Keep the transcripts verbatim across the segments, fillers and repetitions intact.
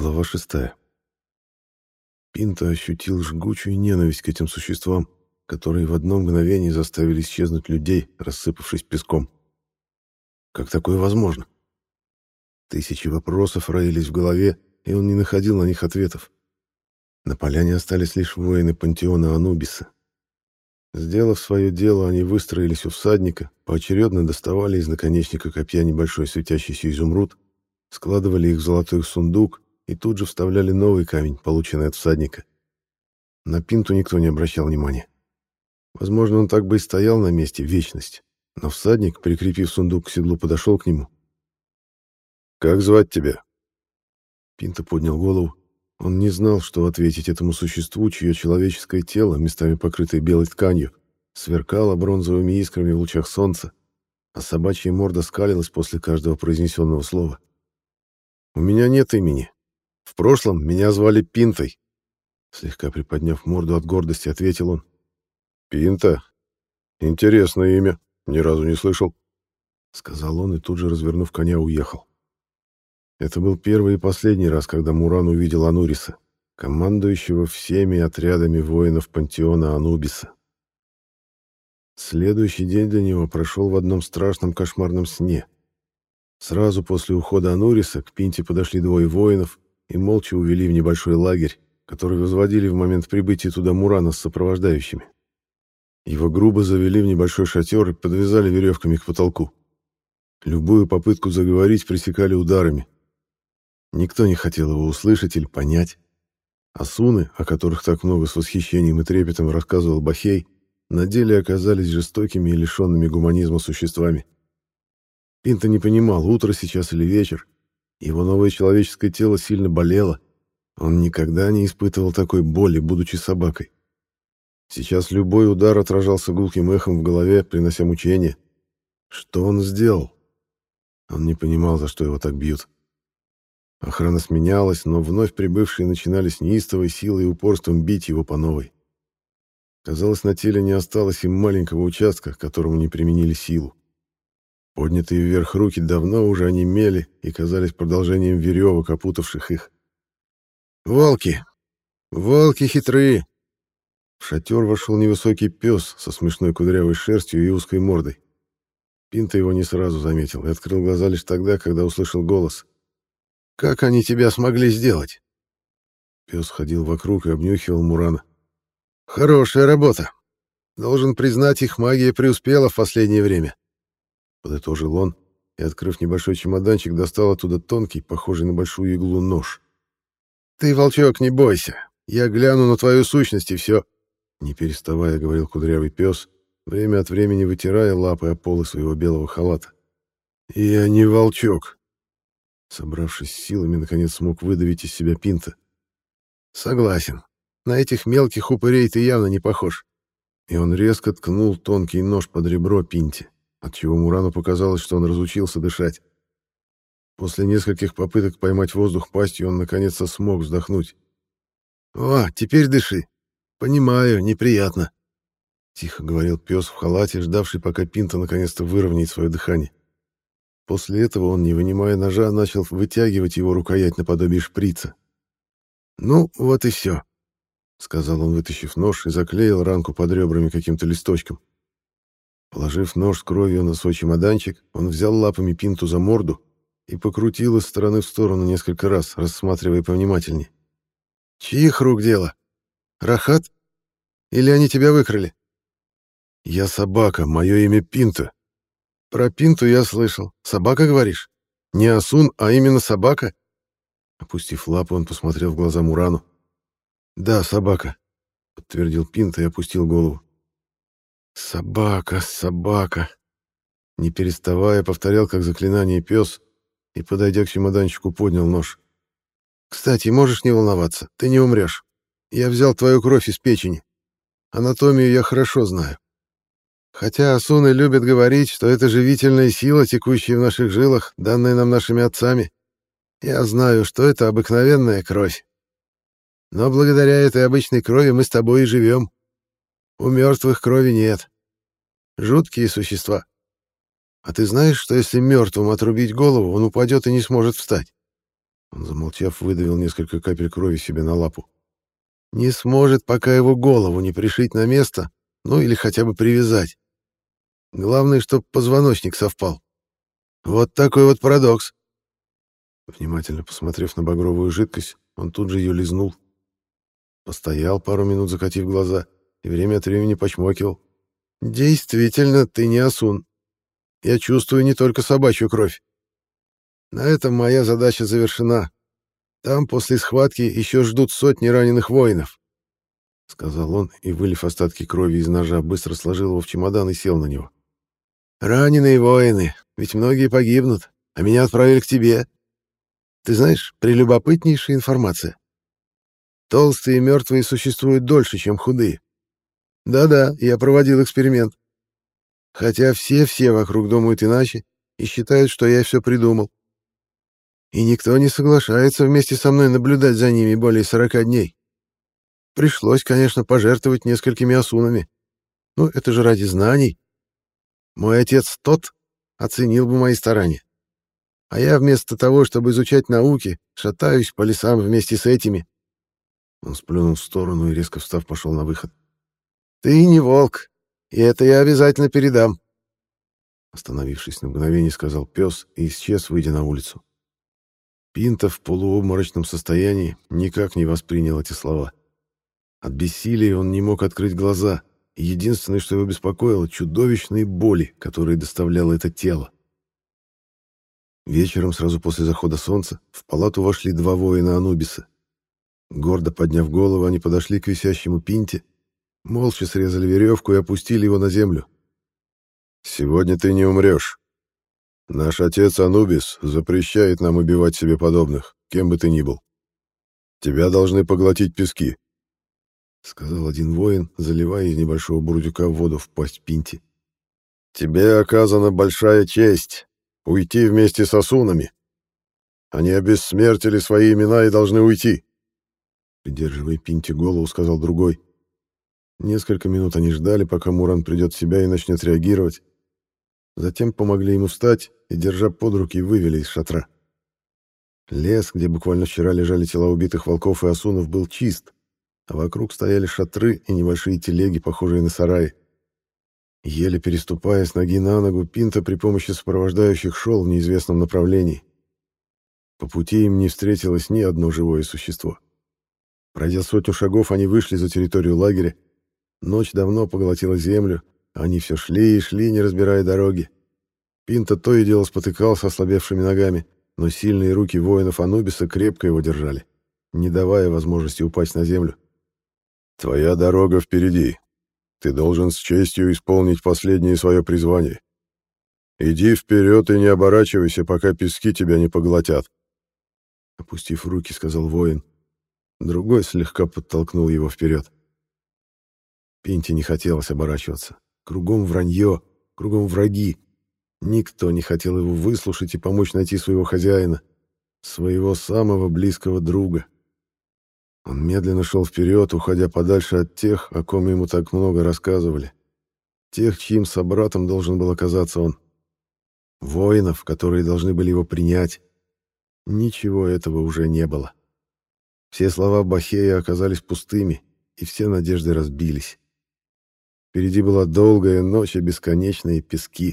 Глава шестая. Пинто ощутил жгучую ненависть к этим существам, которые в одно мгновение заставили исчезнуть людей, рассыпавшись песком. Как такое возможно? Тысячи вопросов роились в голове, и он не находил на них ответов. На поляне остались лишь воины пантеона Анубиса. Сделав свое дело, они выстроились у всадника, поочередно доставали из наконечника копья небольшой светящийся изумруд, складывали их в золотой сундук и тут же вставляли новый камень, полученный от всадника. На Пинту никто не обращал внимания. Возможно, он так бы и стоял на месте вечность, но всадник, прикрепив сундук к седлу, подошел к нему. «Как звать тебя?» Пинто поднял голову. Он не знал, что ответить этому существу, чье человеческое тело, местами покрытое белой тканью, сверкало бронзовыми искрами в лучах солнца, а собачья морда скалилась после каждого произнесенного слова. «У меня нет имени. В прошлом меня звали Пинтой», — слегка приподняв морду от гордости, ответил он. «Пинта? Интересное имя. Ни разу не слышал», — сказал он и тут же, развернув коня, уехал. Это был первый и последний раз, когда Муран увидел Ануриса, командующего всеми отрядами воинов пантеона Анубиса. Следующий день для него прошел в одном страшном кошмарном сне. Сразу после ухода Ануриса к Пинте подошли двое воинов и молча увели в небольшой лагерь, который возводили в момент прибытия туда Мурана с сопровождающими. Его грубо завели в небольшой шатер и подвязали веревками к потолку. Любую попытку заговорить пресекали ударами. Никто не хотел его услышать или понять. Асуны, о которых так много с восхищением и трепетом рассказывал Бахей, на деле оказались жестокими и лишенными гуманизма существами. Пинто не понимал, утро сейчас или вечер. Его новое человеческое тело сильно болело. Он никогда не испытывал такой боли, будучи собакой. Сейчас любой удар отражался гулким эхом в голове, принося мучения. Что он сделал? Он не понимал, за что его так бьют. Охрана сменялась, но вновь прибывшие начинали с неистовой силой и упорством бить его по новой. Казалось, на теле не осталось и маленького участка, к которому не применили силу. Поднятые вверх руки давно уже онемели и казались продолжением веревок, опутавших их. «Волки! Волки хитрые!» В шатер вошел невысокий пес со смешной кудрявой шерстью и узкой мордой. Пинто его не сразу заметил и открыл глаза лишь тогда, когда услышал голос. «Как они тебя смогли сделать?» Пес ходил вокруг и обнюхивал Мурана. «Хорошая работа. Должен признать, их магия преуспела в последнее время», — подытожил он и, открыв небольшой чемоданчик, достал оттуда тонкий, похожий на большую иглу, нож. «Ты, волчок, не бойся. Я гляну на твою сущность, и все», — не переставая говорил кудрявый пес, время от времени вытирая лапы о полы своего белого халата. «Я не волчок», — собравшись с силами, наконец смог выдавить из себя Пинто. «Согласен. На этих мелких упырей ты явно не похож». И он резко ткнул тонкий нож под ребро Пинте, отчего Мурану показалось, что он разучился дышать. После нескольких попыток поймать воздух пастью он наконец-то смог вздохнуть. «О, теперь дыши. Понимаю, неприятно», — тихо говорил пес в халате, ждавший, пока Пинто наконец-то выровняет свое дыхание. После этого он, не вынимая ножа, начал вытягивать его рукоять наподобие шприца. «Ну, вот и все», — сказал он, вытащив нож, и заклеил ранку под ребрами каким-то листочком. Положив нож с кровью на свой чемоданчик, он взял лапами Пинту за морду и покрутил из стороны в сторону несколько раз, рассматривая повнимательнее. «Чьих рук дело? Рахат? Или они тебя выкрали?» «Я собака, мое имя Пинто». «Про Пинту я слышал. Собака, говоришь? Не Асун, а именно собака?» Опустив лапы, он посмотрел в глаза Мурану. «Да, собака», — подтвердил Пинто и опустил голову. «Собака, собака», — не переставая повторял как заклинание пес и, подойдя к чемоданчику, поднял нож. «Кстати, можешь не волноваться, ты не умрешь. Я взял твою кровь из печени. Анатомию я хорошо знаю. Хотя асуны любят говорить, что это живительная сила, текущая в наших жилах, данная нам нашими отцами. Я знаю, что это обыкновенная кровь. Но благодаря этой обычной крови мы с тобой и живем. У мертвых крови нет. Жуткие существа. А ты знаешь, что если мертвому отрубить голову, он упадет и не сможет встать? Он, замолчав, выдавил несколько капель крови себе на лапу. «Не сможет, пока его голову не пришить на место, ну или хотя бы привязать. Главное, чтоб позвоночник совпал. Вот такой вот парадокс». Внимательно посмотрев на багровую жидкость, он тут же ее лизнул. Постоял пару минут, закатив глаза, и время от времени почмокивал. «Действительно, ты не осун. Я чувствую не только собачью кровь. На этом моя задача завершена. Там после схватки еще ждут сотни раненых воинов», — сказал он и, вылив остатки крови из ножа, быстро сложил его в чемодан и сел на него. «Раненые воины, ведь многие погибнут, а меня отправили к тебе. Ты знаешь, прелюбопытнейшая информация. Толстые и мертвые существуют дольше, чем худые. Да-да, я проводил эксперимент. Хотя все-все вокруг думают иначе и считают, что я все придумал. И никто не соглашается вместе со мной наблюдать за ними более сорока дней. Пришлось, конечно, пожертвовать несколькими осунами. Ну, это же ради знаний. Мой отец тот оценил бы мои старания. А я вместо того, чтобы изучать науки, шатаюсь по лесам вместе с этими». Он сплюнул в сторону и, резко встав, пошел на выход. «Ты не волк, и это я обязательно передам», — остановившись на мгновение, сказал пес и исчез, выйдя на улицу. Пинто в полуобморочном состоянии никак не воспринял эти слова. От бессилия он не мог открыть глаза, и единственное, что его беспокоило — чудовищные боли, которые доставляло это тело. Вечером, сразу после захода солнца, в палату вошли два воина Анубиса. Гордо подняв голову, они подошли к висящему Пинте, молча срезали веревку и опустили его на землю. «Сегодня ты не умрешь. Наш отец Анубис запрещает нам убивать себе подобных, кем бы ты ни был. Тебя должны поглотить пески», — сказал один воин, заливая из небольшого бурдюка воду в пасть Пинте. «Тебе оказана большая честь уйти вместе с осунами. Они обессмертили свои имена и должны уйти», — придерживая Пинте голову, сказал другой. Несколько минут они ждали, пока Муран придет в себя и начнет реагировать. Затем помогли ему встать и, держа под руки, вывели из шатра. Лес, где буквально вчера лежали тела убитых волков и осунов, был чист, а вокруг стояли шатры и небольшие телеги, похожие на сараи. Еле переступая с ноги на ногу, Пинто при помощи сопровождающих шел в неизвестном направлении. По пути им не встретилось ни одно живое существо. Пройдя сотню шагов, они вышли за территорию лагеря. Ночь давно поглотила землю, а они все шли и шли, не разбирая дороги. Пинто то и дело спотыкался ослабевшими ногами, но сильные руки воинов Анубиса крепко его держали, не давая возможности упасть на землю. «Твоя дорога впереди. Ты должен с честью исполнить последнее свое призвание. Иди вперед и не оборачивайся, пока пески тебя не поглотят», — опустив руки, сказал воин. Другой слегка подтолкнул его вперед. Пинте не хотелось оборачиваться. Кругом вранье, кругом враги. Никто не хотел его выслушать и помочь найти своего хозяина, своего самого близкого друга. Он медленно шел вперед, уходя подальше от тех, о ком ему так много рассказывали. Тех, чьим собратом должен был оказаться он. Воинов, которые должны были его принять. Ничего этого уже не было. Все слова Бахея оказались пустыми, и все надежды разбились. Впереди была долгая ночь и бесконечные пески.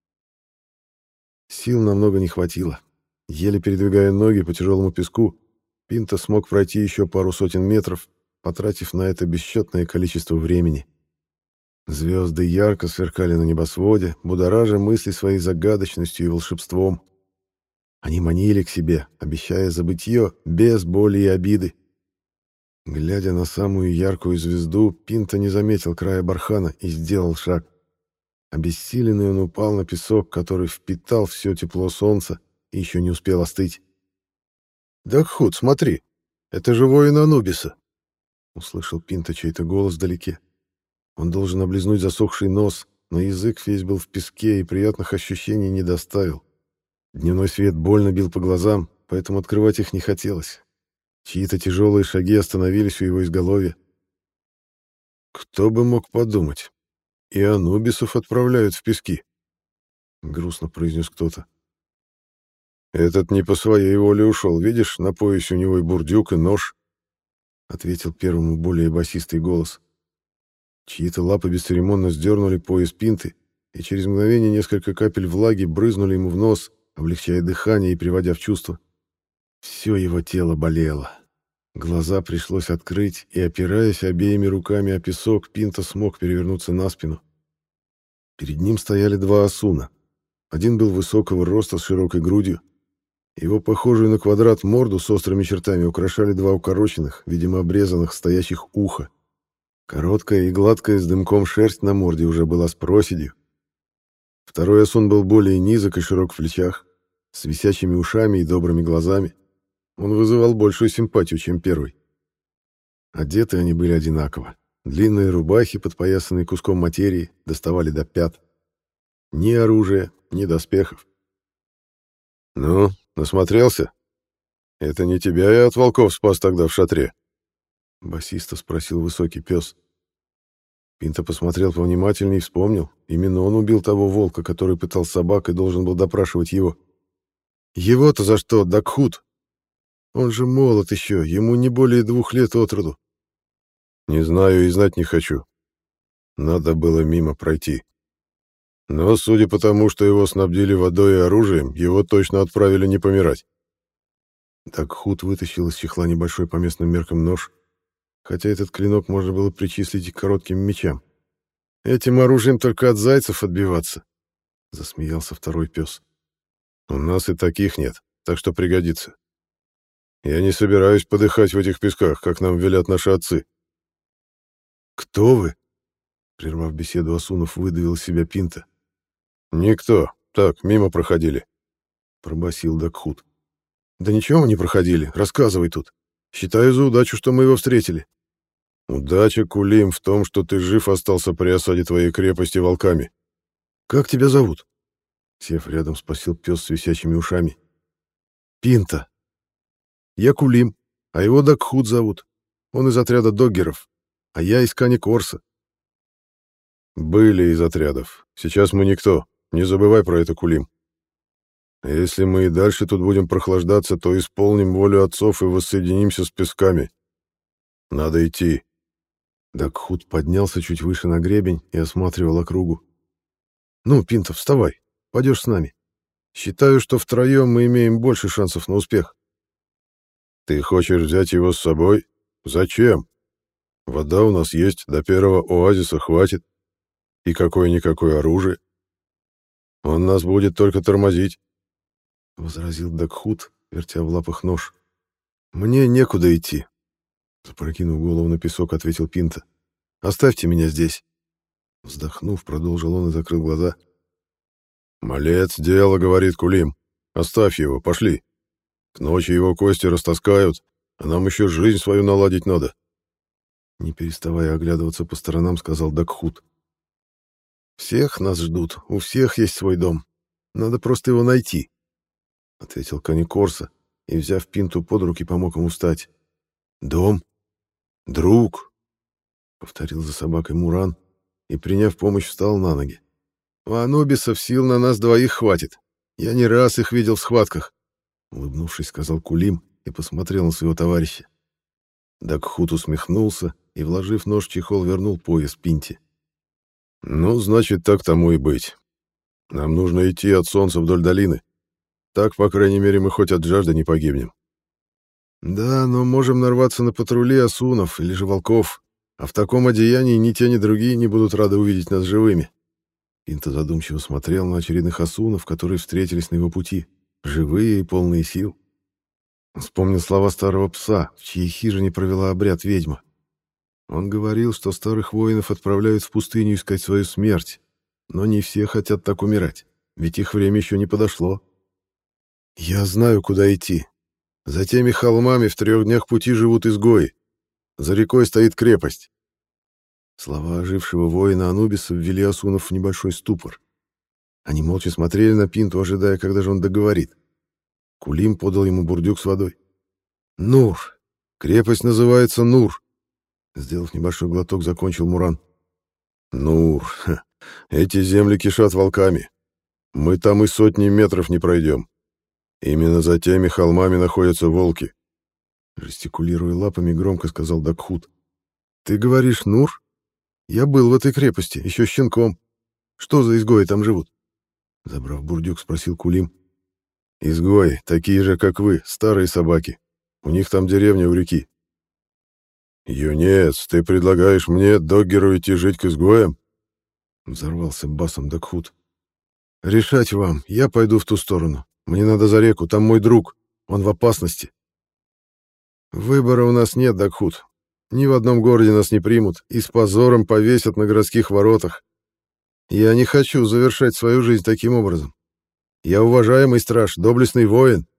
Сил намного не хватило. Еле передвигая ноги по тяжелому песку, Пинто смог пройти еще пару сотен метров, потратив на это бесчетное количество времени. Звезды ярко сверкали на небосводе, будоража мысли своей загадочностью и волшебством. Они манили к себе, обещая забытье без боли и обиды. Глядя на самую яркую звезду, Пинто не заметил края бархана и сделал шаг. Обессиленный он упал на песок, который впитал все тепло солнца и еще не успел остыть. «Дакхуд, смотри, это же воин Анубиса!» — услышал Пинто чей-то голос вдалеке. Он должен облизнуть засохший нос, но язык весь был в песке и приятных ощущений не доставил. Дневной свет больно бил по глазам, поэтому открывать их не хотелось. Чьи-то тяжелые шаги остановились у его изголовья. «Кто бы мог подумать? И анубисов отправляют в пески», — грустно произнес кто-то. Этот не по своей воле ушел, видишь, на поясе у него и бурдюк, и нож, — ответил первому более басистый голос. Чьи-то лапы бесцеремонно сдернули пояс Пинты, и через мгновение несколько капель влаги брызнули ему в нос, облегчая дыхание и приводя в чувство. Все его тело болело. Глаза пришлось открыть, и, опираясь обеими руками о песок, Пинта смог перевернуться на спину. Перед ним стояли два осуна. Один был высокого роста с широкой грудью. Его похожую на квадрат морду с острыми чертами украшали два укороченных, видимо, обрезанных, стоящих уха. Короткая и гладкая с дымком шерсть на морде уже была с проседью. Второй осун был более низок и широк в плечах, с висячими ушами и добрыми глазами. Он вызывал большую симпатию, чем первый. Одеты они были одинаково. Длинные рубахи, подпоясанные куском материи, доставали до пят. Ни оружия, ни доспехов. «Ну, насмотрелся? Это не тебя я от волков спас тогда в шатре?» — басисто спросил высокий пес. Пинта посмотрел повнимательнее и вспомнил. Именно он убил того волка, который пытал собак и должен был допрашивать его. «Его-то за что, Дакхут? Он же молод еще, ему не более двух лет от роду». «Не знаю и знать не хочу. Надо было мимо пройти. Но, судя по тому, что его снабдили водой и оружием, его точно отправили не помирать». Дакхут вытащил из чехла небольшой по местным меркам нож, хотя этот клинок можно было причислить и к коротким мечам. «Этим оружием только от зайцев отбиваться», — засмеялся второй пес. «У нас и таких нет, так что пригодится. Я не собираюсь подыхать в этих песках, как нам велят наши отцы». «Кто вы?» — прервав беседу Асунов, выдавил из себя Пинта. «Никто. Так, мимо проходили», — пробасил Дакхут. «Да ничего мы не проходили. Рассказывай тут. Считаю за удачу, что мы его встретили». «Удача, Кулим, в том, что ты жив остался при осаде твоей крепости волками». «Как тебя зовут?» Сев рядом, спросил пес с висячими ушами. «Пинта. Я Кулим, а его Дакхут зовут. Он из отряда доггеров, а я из Кани Корса». «Были из отрядов. Сейчас мы никто. Не забывай про это, Кулим. А если мы и дальше тут будем прохлаждаться, то исполним волю отцов и воссоединимся с песками. Надо идти». Дакхут поднялся чуть выше на гребень и осматривал округу. «Ну, Пинта, вставай. Пойдешь с нами. Считаю, что втроем мы имеем больше шансов на успех». «Ты хочешь взять его с собой? Зачем? Вода у нас есть, до первого оазиса хватит. И какое-никакое оружие. Он нас будет только тормозить», — возразил Дакхут, вертя в лапах нож. «Мне некуда идти», — запрокинув голову на песок, ответил Пинта. «Оставьте меня здесь». Вздохнув, продолжил он и закрыл глаза. «Малец, дело, — говорит Кулим. Оставь его, пошли. К ночи его кости растаскают, а нам еще жизнь свою наладить надо». Не переставая оглядываться по сторонам, сказал Дакхут. «Всех нас ждут, у всех есть свой дом. Надо просто его найти», — ответил Кани Корса и, взяв Пинту под руки, помог ему встать. «Дом? Друг?» — повторил за собакой Муран и, приняв помощь, встал на ноги. «У Анубисов сил на нас двоих хватит. Я не раз их видел в схватках», — улыбнувшись, сказал Кулим и посмотрел на своего товарища. Дакхут усмехнулся и, вложив нож в чехол, вернул пояс Пинте. «Ну, значит, так тому и быть. Нам нужно идти от солнца вдоль долины. Так, по крайней мере, мы хоть от жажды не погибнем». «Да, но можем нарваться на патрули осунов или же волков, а в таком одеянии ни те, ни другие не будут рады увидеть нас живыми». Пинта задумчиво смотрел на очередных осунов, которые встретились на его пути, живые и полные сил. Он вспомнил слова старого пса, в чьей хижине провела обряд ведьма. Он говорил, что старых воинов отправляют в пустыню искать свою смерть, но не все хотят так умирать, ведь их время еще не подошло. «Я знаю, куда идти. За теми холмами в трех днях пути живут изгои. За рекой стоит крепость». Слова ожившего воина Анубиса ввели осунов в небольшой ступор. Они молча смотрели на Пинту, ожидая, когда же он договорит. Кулим подал ему бурдюк с водой. «Нур. Крепость называется Нур», — сделав небольшой глоток, закончил Муран. «Нур. Ха. Эти земли кишат волками. Мы там и сотни метров не пройдем. Именно за теми холмами находятся волки. Жестикулируя лапами, громко сказал Дакхут. Ты говоришь, Нур? Я был в этой крепости, еще щенком. Что за изгои там живут? Забрав бурдюк, спросил Кулим. Изгои, такие же, как вы, старые собаки. У них там деревня у реки. Юнец, ты предлагаешь мне, Доггеру, идти жить к изгоям? Взорвался басом Дакхут. Решать вам, я пойду в ту сторону. Мне надо за реку, там мой друг. Он в опасности. Выбора у нас нет, Дакхут. Ни в одном городе нас не примут и с позором повесят на городских воротах. Я не хочу завершать свою жизнь таким образом. Я уважаемый страж, доблестный воин.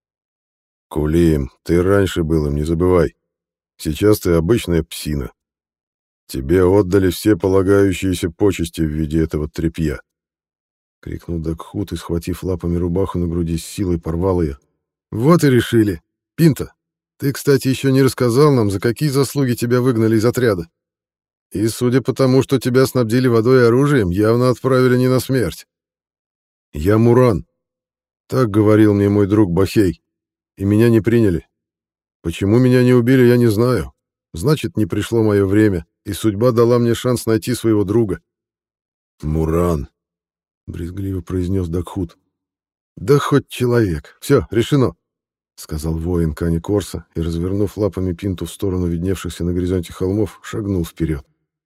Кулим, ты раньше был им, не забывай. Сейчас ты обычная псина. Тебе отдали все полагающиеся почести в виде этого тряпья. Крикнул Дакхут и, схватив лапами рубаху на груди, с силой порвал ее. Вот и решили. Пинта, ты, кстати, еще не рассказал нам, за какие заслуги тебя выгнали из отряда. И, судя по тому, что тебя снабдили водой и оружием, явно отправили не на смерть. Я Муран. Так говорил мне мой друг Бахей. И меня не приняли. Почему меня не убили, я не знаю. Значит, не пришло мое время, и судьба дала мне шанс найти своего друга. Муран, брезгливо произнес Дакхут. Да хоть человек. Все, решено, сказал воин Кани Корса и, развернув лапами Пинту в сторону видневшихся на горизонте холмов, шагнул вперед.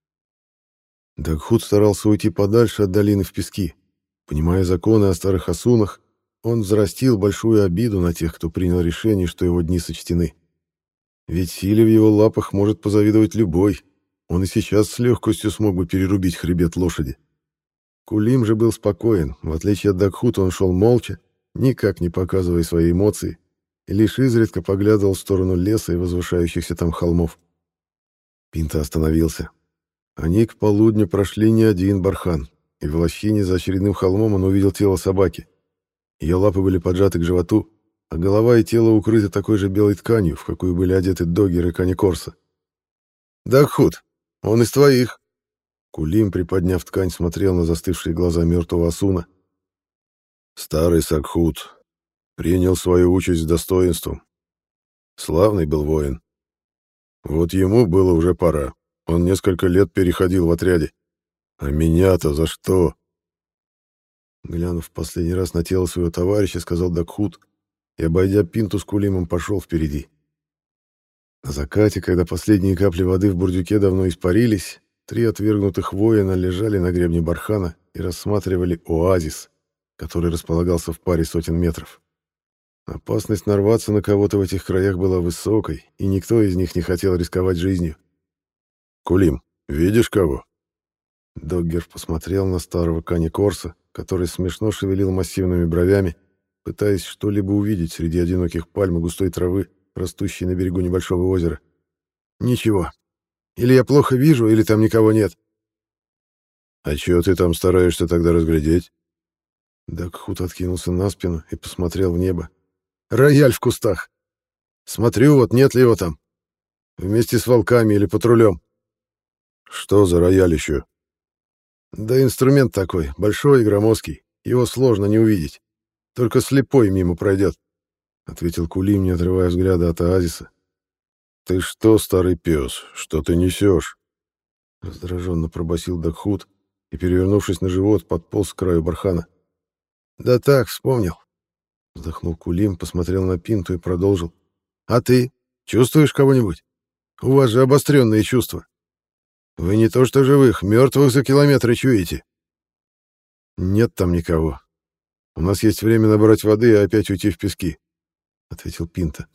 Дакхут старался уйти подальше от долины в пески. Понимая законы о старых осунах, он взрастил большую обиду на тех, кто принял решение, что его дни сочтены. Ведь силе в его лапах может позавидовать любой. Он и сейчас с легкостью смог бы перерубить хребет лошади. Кулим же был спокоен. В отличие от Дакхута, он шел молча, никак не показывая свои эмоции, и лишь изредка поглядывал в сторону леса и возвышающихся там холмов. Пинта остановился. Они к полудню прошли не один бархан, и в лощине за очередным холмом он увидел тело собаки. Ее лапы были поджаты к животу, а голова и тело укрыты такой же белой тканью, в какую были одеты Доггер и Кани Корса. «Дакхут, он из твоих!» Кулим, приподняв ткань, смотрел на застывшие глаза мертвого Асуна. «Старый Сакхут принял свою участь с достоинством. Славный был воин. Вот ему было уже пора. Он несколько лет переходил в отряде. А меня-то за что?» Глянув в последний раз на тело своего товарища, сказал Дакхут, и, обойдя Пинту с Кулимом, пошел впереди. На закате, когда последние капли воды в бурдюке давно испарились, три отвергнутых воина лежали на гребне бархана и рассматривали оазис, который располагался в паре сотен метров. Опасность нарваться на кого-то в этих краях была высокой, и никто из них не хотел рисковать жизнью. «Кулим, видишь кого?» Доггер посмотрел на старого Кани Корса, который смешно шевелил массивными бровями, пытаясь что-либо увидеть среди одиноких пальм и густой травы, растущей на берегу небольшого озера. «Ничего. Или я плохо вижу, или там никого нет». «А чего ты там стараешься тогда разглядеть?» Дакхут откинулся на спину и посмотрел в небо. «Рояль в кустах. Смотрю, вот нет ли его там. Вместе с волками или патрулем». «Что за рояль еще?» «Да инструмент такой, большой и громоздкий. Его сложно не увидеть. Только слепой мимо пройдет», — ответил Кулим, не отрывая взгляда от оазиса. «Ты что, старый пес, что ты несешь?» Раздраженно пробасил Дакхут и, перевернувшись на живот, подполз к краю бархана. «Да так, вспомнил». Вздохнул Кулим, посмотрел на Пинту и продолжил. «А ты? Чувствуешь кого-нибудь? У вас же обостренные чувства. Вы не то что живых, мертвых за километры чуете». «Нет там никого. У нас есть время набрать воды и опять уйти в пески», — ответил Пинта.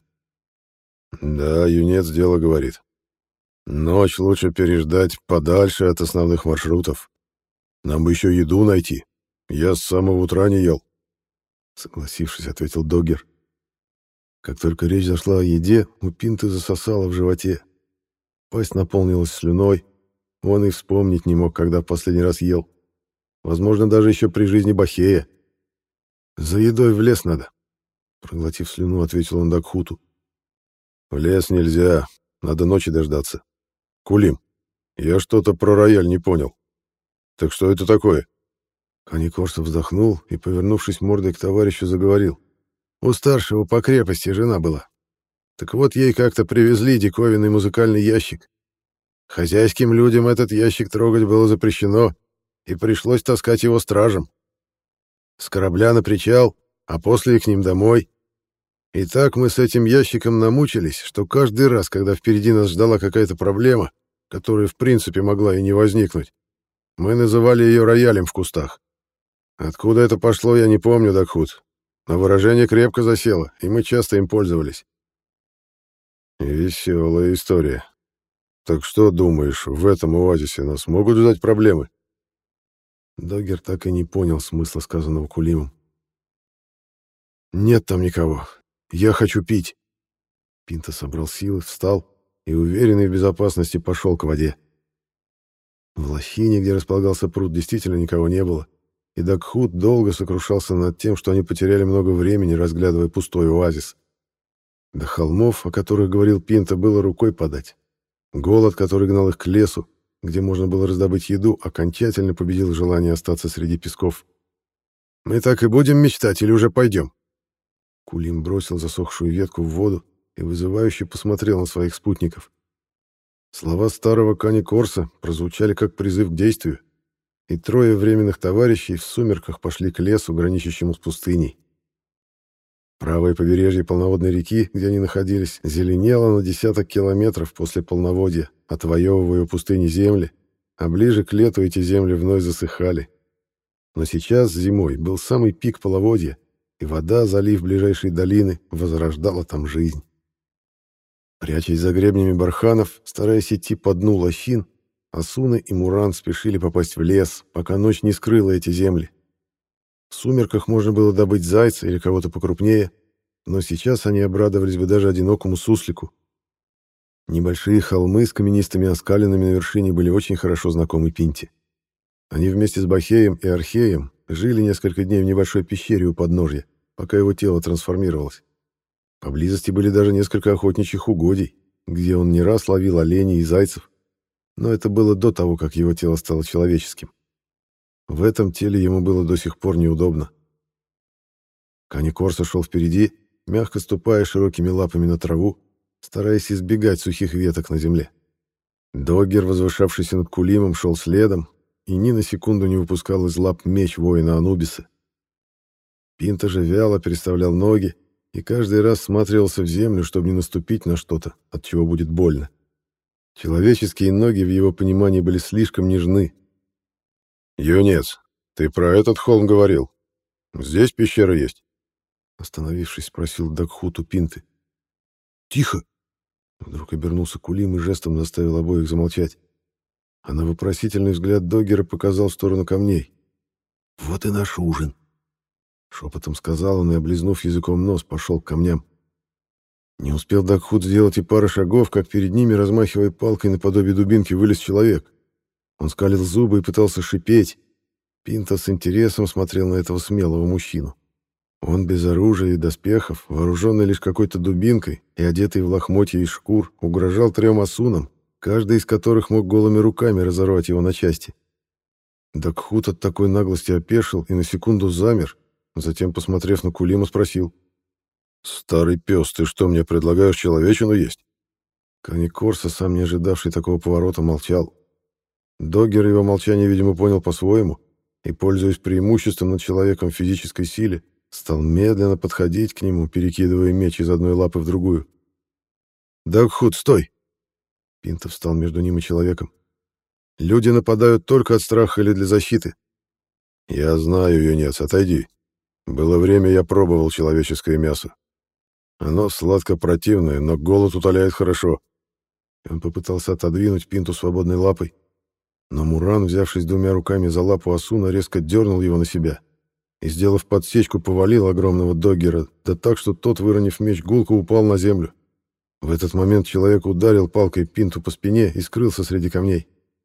«Да, юнец дело говорит. Ночь лучше переждать подальше от основных маршрутов. Нам бы еще еду найти. Я с самого утра не ел», — согласившись, ответил Доггер. Как только речь зашла о еде, у Пинты засосало в животе. Пасть наполнилась слюной. Он и вспомнить не мог, когда в последний раз ел. Возможно, даже еще при жизни Бахея. «За едой в лес надо», — проглотив слюну, ответил он Дакхуту. «В лес нельзя, надо ночи дождаться. Кулим, я что-то про рояль не понял. Так что это такое?» Кани Корса вздохнул и, повернувшись мордой к товарищу, заговорил. У старшего по крепости жена была. Так вот ей как-то привезли диковинный музыкальный ящик. Хозяйским людям этот ящик трогать было запрещено, и пришлось таскать его стражам. С корабля на причал, а после и к ним домой. И так мы с этим ящиком намучились, что каждый раз, когда впереди нас ждала какая-то проблема, которая в принципе могла и не возникнуть, мы называли ее роялем в кустах. Откуда это пошло, я не помню, Дакхут, но выражение крепко засело, и мы часто им пользовались. Веселая история. Так что думаешь, в этом оазисе нас могут ждать проблемы? Доггер так и не понял смысла сказанного Кулимом. Нет там никого. Я хочу пить. Пинто собрал силы, встал и, уверенный в безопасности, пошел к воде. В лощине, где располагался пруд, действительно никого не было, и Дакхут долго сокрушался над тем, что они потеряли много времени, разглядывая пустой оазис. До холмов, о которых говорил Пинто, было рукой подать. Голод, который гнал их к лесу, где можно было раздобыть еду, окончательно победил желание остаться среди песков. «Мы так и будем мечтать или уже пойдем?» Кулим бросил засохшую ветку в воду и вызывающе посмотрел на своих спутников. Слова старого Кани Корса прозвучали как призыв к действию, и трое временных товарищей в сумерках пошли к лесу, граничащему с пустыней. Правое побережье полноводной реки, где они находились, зеленело на десяток километров после полноводья, отвоевывая у пустыни земли, а ближе к лету эти земли вновь засыхали. Но сейчас, зимой, был самый пик половодья, и вода, залив ближайшей долины, возрождала там жизнь. Прячась за гребнями барханов, стараясь идти по дну лощин, Асуна и Муран спешили попасть в лес, пока ночь не скрыла эти земли. В сумерках можно было добыть зайца или кого-то покрупнее, но сейчас они обрадовались бы даже одинокому суслику. Небольшие холмы с каменистыми оскалинами на вершине были очень хорошо знакомы Пинте. Они вместе с Бахеем и Археем жили несколько дней в небольшой пещере у подножья, пока его тело трансформировалось. Поблизости были даже несколько охотничьих угодий, где он не раз ловил оленей и зайцев, но это было до того, как его тело стало человеческим. В этом теле ему было до сих пор неудобно. Кани Корса шел впереди, мягко ступая широкими лапами на траву, стараясь избегать сухих веток на земле. Доггер, возвышавшийся над Кулимом, шел следом и ни на секунду не выпускал из лап меч воина Анубиса. Пинто же вяло переставлял ноги и каждый раз всматривался в землю, чтобы не наступить на что-то, от чего будет больно. Человеческие ноги в его понимании были слишком нежны. «Юнец, ты про этот холм говорил? Здесь пещера есть?» Остановившись, спросил Дакхут у Пинты. «Тихо!» Вдруг обернулся Кулим и жестом заставил обоих замолчать. А на вопросительный взгляд Доггера показал в сторону камней. «Вот и наш ужин!» Шепотом сказал он и, облизнув языком нос, пошел к камням. Не успел Дакхут сделать и пары шагов, как перед ними, размахивая палкой наподобие дубинки, вылез человек. Он скалил зубы и пытался шипеть. Пинто с интересом смотрел на этого смелого мужчину. Он без оружия и доспехов, вооруженный лишь какой-то дубинкой и одетый в лохмотья из шкур, угрожал трем асунам, каждый из которых мог голыми руками разорвать его на части. Дакхут от такой наглости опешил и на секунду замер, затем, посмотрев на Кулима, спросил: «Старый пес, ты что, мне предлагаешь человечину есть?» Кани Корса, сам не ожидавший такого поворота, молчал. Доггер его молчание, видимо, понял по-своему и, пользуясь преимуществом над человеком в физической силе, стал медленно подходить к нему, перекидывая меч из одной лапы в другую. «Дакхут, стой!» Пинто встал между ним и человеком. «Люди нападают только от страха или для защиты». «Я знаю, юнец, отойди. Было время, я пробовал человеческое мясо. Оно сладко-противное, но голод утоляет хорошо». И он попытался отодвинуть Пинту свободной лапой, но Муран, взявшись двумя руками за лапу Асуна, резко дернул его на себя и, сделав подсечку, повалил огромного Доггера, да так, что тот, выронив меч, гулко упал на землю. В этот момент человек ударил палкой Пинту по спине и скрылся среди камней.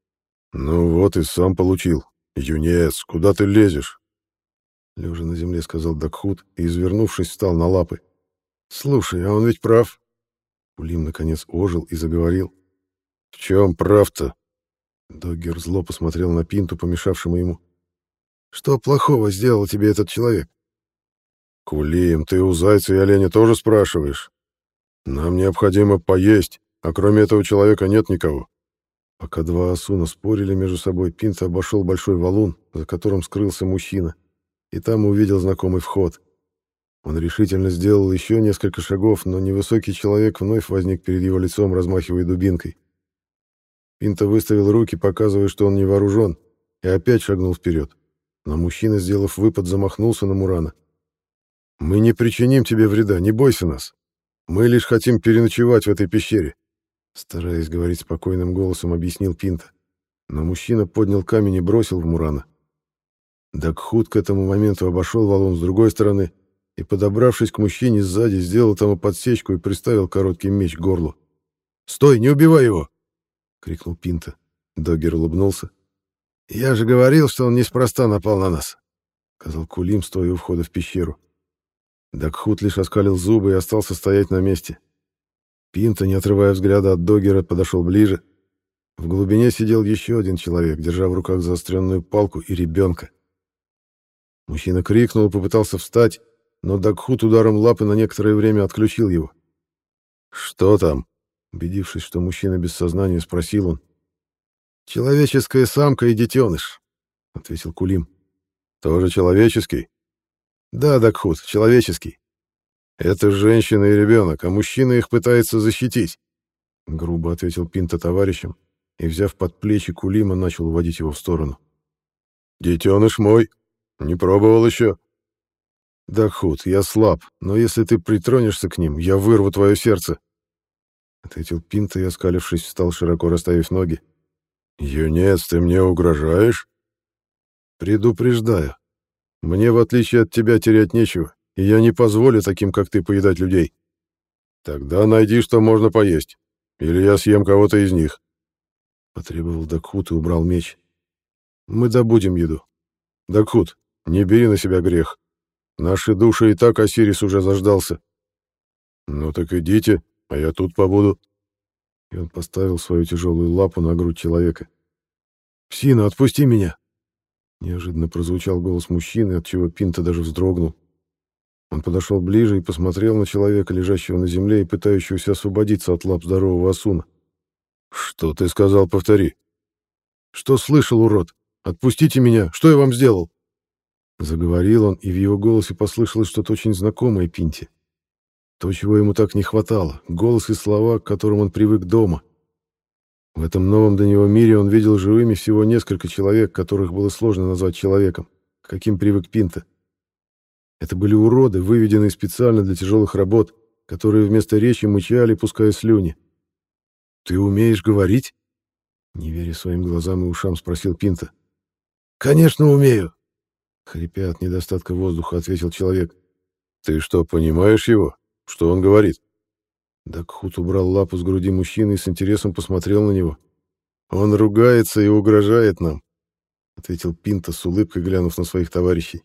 «Ну вот и сам получил. Юнец, куда ты лезешь?» Лежа на земле, сказал Дакхут и, извернувшись, встал на лапы. «Слушай, а он ведь прав». Кулим, наконец, ожил и заговорил. «В чем прав-то?» Доггер зло посмотрел на Пинту, помешавшему ему. «Что плохого сделал тебе этот человек?» Кулим, ты у зайца и оленя тоже спрашиваешь? Нам необходимо поесть, а кроме этого человека нет никого. Пока два асуна спорили между собой, Пинта обошел большой валун, за которым скрылся мужчина, и там увидел знакомый вход. Он решительно сделал еще несколько шагов, но невысокий человек вновь возник перед его лицом, размахивая дубинкой. Пинта выставил руки, показывая, что он не вооружен, и опять шагнул вперед. Но мужчина, сделав выпад, замахнулся на Мурана. «Мы не причиним тебе вреда, не бойся нас. Мы лишь хотим переночевать в этой пещере», стараясь говорить спокойным голосом, объяснил Пинта. Но мужчина поднял камень и бросил в Мурана. Дакхут к этому моменту обошел валун с другой стороны и, подобравшись к мужчине сзади, сделал тому подсечку и приставил короткий меч к горлу. «Стой, не убивай его!» — крикнул Пинта. Доггер улыбнулся. «Я же говорил, что он неспроста напал на нас», — сказал Кулим, стоя у входа в пещеру. Дакхут лишь оскалил зубы и остался стоять на месте. Пинта, не отрывая взгляда от Доггера, подошел ближе. В глубине сидел еще один человек, держа в руках заостренную палку и ребенка. Мужчина крикнул и попытался встать, но Дакхут ударом лапы на некоторое время отключил его. «Что там?» Убедившись, что мужчина без сознания, спросил он. «Человеческая самка и детеныш», — ответил Кулим. «Тоже человеческий?» «Да, Дакхут, человеческий». «Это женщина и ребенок, а мужчина их пытается защитить», — грубо ответил Пинта товарищам и, взяв под плечи Кулима, начал уводить его в сторону. «Детеныш мой. Не пробовал еще?» «Дакхут, я слаб, но если ты притронешься к ним, я вырву твое сердце», — ответил Пинта и, оскалившись, встал, широко расставив ноги. «Юнец, ты мне угрожаешь?» «Предупреждаю. Мне, в отличие от тебя, терять нечего, и я не позволю таким, как ты, поедать людей. Тогда найди, что можно поесть, или я съем кого-то из них», — потребовал Дакхут и убрал меч. «Мы добудем еду. Дакхут, не бери на себя грех. Наши души и так Осирис уже заждался». «Ну так идите, а я тут побуду». И он поставил свою тяжелую лапу на грудь человека. «Псина, отпусти меня!» Неожиданно прозвучал голос мужчины, отчего Пинта даже вздрогнул. Он подошел ближе и посмотрел на человека, лежащего на земле и пытающегося освободиться от лап здорового асуна. «Что ты сказал? Повтори». «Что слышал, урод? Отпустите меня! Что я вам сделал?» Заговорил он, и в его голосе послышалось что-то очень знакомое Пинте. То, чего ему так не хватало, голос и слова, к которым он привык дома. В этом новом для него мире он видел живыми всего несколько человек, которых было сложно назвать человеком, каким привык Пинта. Это были уроды, выведенные специально для тяжелых работ, которые вместо речи мычали, пуская слюни. «Ты умеешь говорить?» Не веря своим глазам и ушам, спросил Пинта. «Конечно, умею!» Хрипя от недостатка воздуха, ответил человек. «Ты что, понимаешь его? Что он говорит?» Дакхут убрал лапу с груди мужчины и с интересом посмотрел на него. «Он ругается и угрожает нам», — ответил Пинта с улыбкой, глянув на своих товарищей.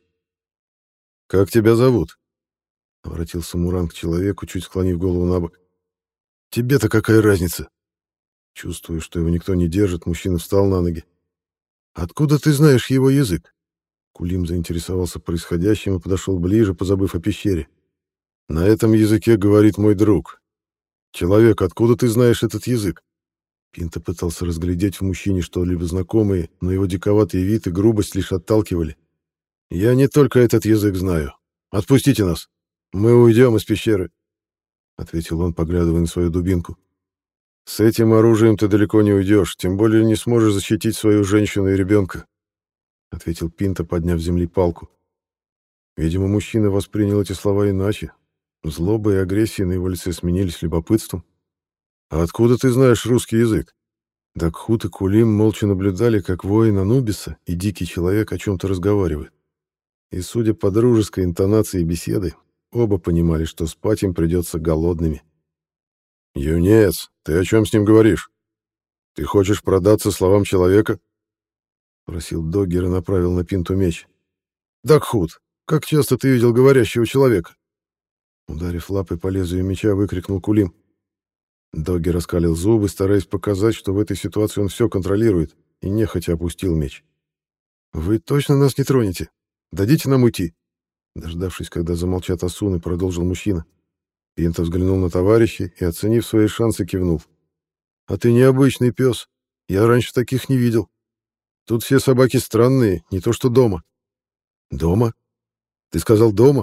«Как тебя зовут?» — обратился Муран к человеку, чуть склонив голову на бок. «Тебе-то какая разница?» Чувствуя, что его никто не держит, мужчина встал на ноги. «Откуда ты знаешь его язык?» Кулим заинтересовался происходящим и подошел ближе, позабыв о пещере. «На этом языке говорит мой друг. Человек, откуда ты знаешь этот язык?» Пинта пытался разглядеть в мужчине что-либо знакомое, но его диковатый вид и грубость лишь отталкивали. «Я не только этот язык знаю. Отпустите нас. Мы уйдем из пещеры», — ответил он, поглядывая на свою дубинку. «С этим оружием ты далеко не уйдешь, тем более не сможешь защитить свою женщину и ребенка», — ответил Пинта, подняв с земли палку. Видимо, мужчина воспринял эти слова иначе. Злоба и агрессия на его лице сменились любопытством. «А откуда ты знаешь русский язык?» Дакхут и Кулим молча наблюдали, как воин Анубиса и дикий человек о чем-то разговаривают. И, судя по дружеской интонации беседы, оба понимали, что спать им придется голодными. «Юнец, ты о чем с ним говоришь? Ты хочешь продаться словам человека?» — спросил Доггер и направил на Пинту меч. «Дакхут, как часто ты видел говорящего человека?» Ударив лапой по лезвию меча, выкрикнул Кулим. Доггер раскалил зубы, стараясь показать, что в этой ситуации он все контролирует, и нехотя опустил меч. «Вы точно нас не тронете? Дадите нам уйти?» Дождавшись, когда замолчат осуны, продолжил мужчина. Пинта взглянул на товарища и, оценив свои шансы, кивнул. «А ты необычный пес. Я раньше таких не видел. Тут все собаки странные, не то что дома». «Дома? Ты сказал дома?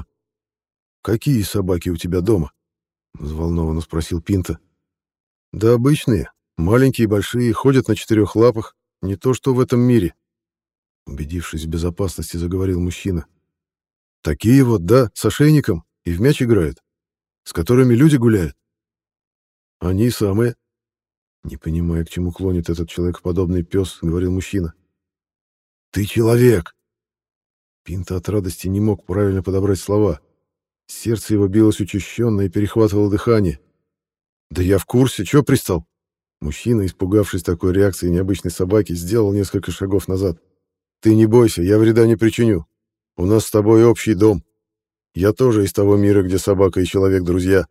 Какие собаки у тебя дома?» Взволнованно спросил Пинта. «Да обычные. Маленькие и большие, ходят на четырех лапах. Не то что в этом мире». Убедившись в безопасности, заговорил мужчина. «Такие вот, да, с ошейником и в мяч играют. С которыми люди гуляют». «Они самые». Не понимая, к чему клонит этот человекоподобный пес, говорил мужчина. «Ты человек!» Пинта от радости не мог правильно подобрать слова. Сердце его билось учащенно и перехватывало дыхание. «Да я в курсе, чё пристал?» Мужчина, испугавшись такой реакции необычной собаки, сделал несколько шагов назад. «Ты не бойся, я вреда не причиню. У нас с тобой общий дом. Я тоже из того мира, где собака и человек друзья».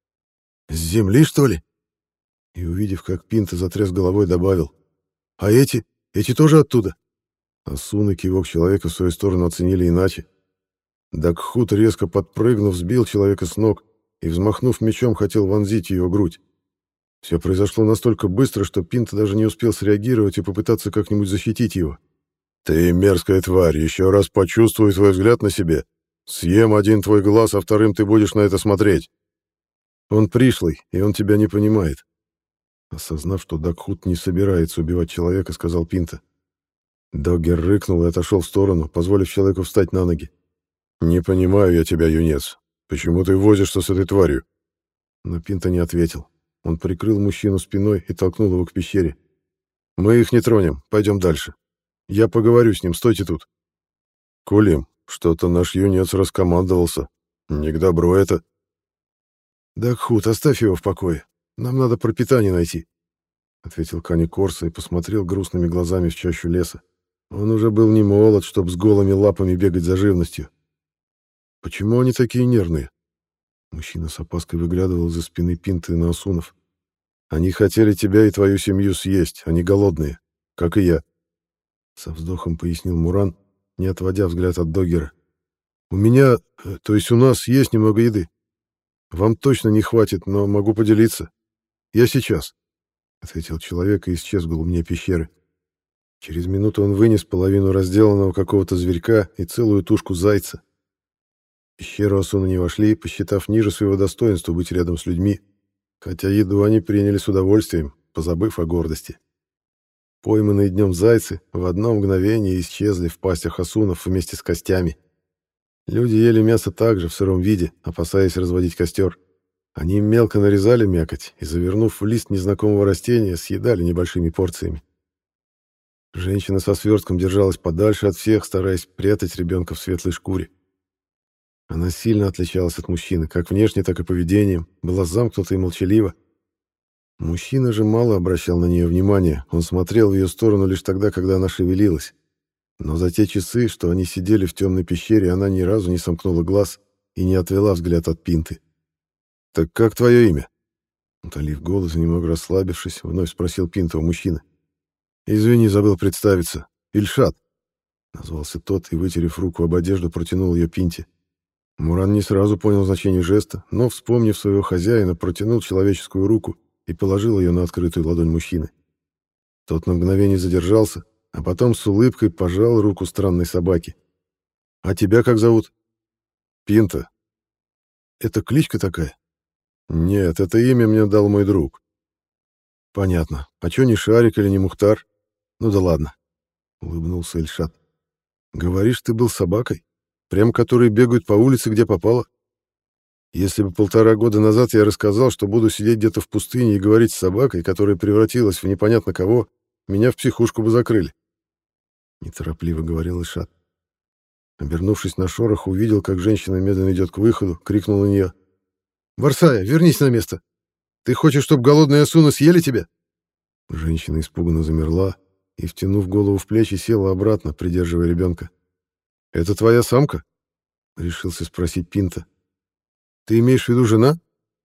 «С земли, что ли?» И, увидев, как Пинта затряс головой, добавил. «А эти? Эти тоже оттуда?» Асун и кивок человека в свою сторону оценили иначе. Дакхут, резко подпрыгнув, сбил человека с ног и, взмахнув мечом, хотел вонзить ее грудь. Все произошло настолько быстро, что Пинта даже не успел среагировать и попытаться как-нибудь защитить его. «Ты мерзкая тварь, еще раз почувствую твой взгляд на себе. Съем один твой глаз, а вторым ты будешь на это смотреть. Он пришлый, и он тебя не понимает». Осознав, что Дакхут не собирается убивать человека, сказал Пинта. Доггер рыкнул и отошел в сторону, позволив человеку встать на ноги. «Не понимаю я тебя, юнец. Почему ты возишься с этой тварью?» Но Пинта не ответил. Он прикрыл мужчину спиной и толкнул его к пещере. «Мы их не тронем, пойдем дальше. Я поговорю с ним, стойте тут». «Кулим, что-то наш юнец раскомандовался. Не к добру это». «Дакхут, оставь его в покое. Нам надо пропитание найти», — ответил Кани Корса и посмотрел грустными глазами в чащу леса. Он уже был не молод, чтоб с голыми лапами бегать за живностью. «Почему они такие нервные?» Мужчина с опаской выглядывал за спины Пинты на Асунов. «Они хотели тебя и твою семью съесть, они голодные, как и я», — со вздохом пояснил Муран, не отводя взгляд от Доггера. «У меня, то есть у нас, есть немного еды. Вам точно не хватит, но могу поделиться. Я сейчас», — ответил человек и исчез в глубине пещеры. Через минуту он вынес половину разделанного какого-то зверька и целую тушку зайца. В пещеру Асуны не вошли, посчитав ниже своего достоинства быть рядом с людьми, хотя еду они приняли с удовольствием, позабыв о гордости. Пойманные днем зайцы в одно мгновение исчезли в пастях Асунов вместе с костями. Люди ели мясо также в сыром виде, опасаясь разводить костер. Они мелко нарезали мякоть и, завернув в лист незнакомого растения, съедали небольшими порциями. Женщина со свертком держалась подальше от всех, стараясь прятать ребенка в светлой шкуре. Она сильно отличалась от мужчины, как внешне, так и поведением, была замкнута и молчалива. Мужчина же мало обращал на нее внимания, он смотрел в ее сторону лишь тогда, когда она шевелилась. Но за те часы, что они сидели в темной пещере, она ни разу не сомкнула глаз и не отвела взгляд от Пинты. «Так как твое имя?» Утолив голос и немного расслабившись, вновь спросил Пинта у мужчины. «Извини, забыл представиться. Ильшат», — назвался тот и, вытерев руку об одежду, протянул ее Пинте. Муран не сразу понял значение жеста, но, вспомнив своего хозяина, протянул человеческую руку и положил ее на открытую ладонь мужчины. Тот на мгновение задержался, а потом с улыбкой пожал руку странной собаки. «А тебя как зовут?» «Пинта». «Это кличка такая?» «Нет, это имя мне дал мой друг». «Понятно. А чё не Шарик или не Мухтар? Ну да ладно», — улыбнулся Ильшат. «Говоришь, ты был собакой? Прям которые бегают по улице, где попало? Если бы полтора года назад я рассказал, что буду сидеть где-то в пустыне и говорить с собакой, которая превратилась в непонятно кого, меня в психушку бы закрыли», — неторопливо говорил Ильшат. Обернувшись на шорох, увидел, как женщина медленно идет к выходу, крикнул на нее. «Варсая, вернись на место! Ты хочешь, чтобы голодные Асуны съели тебя?» Женщина испуганно замерла и, втянув голову в плечи, села обратно, придерживая ребенка. «Это твоя самка?» — решился спросить Пинта. «Ты имеешь в виду жена?»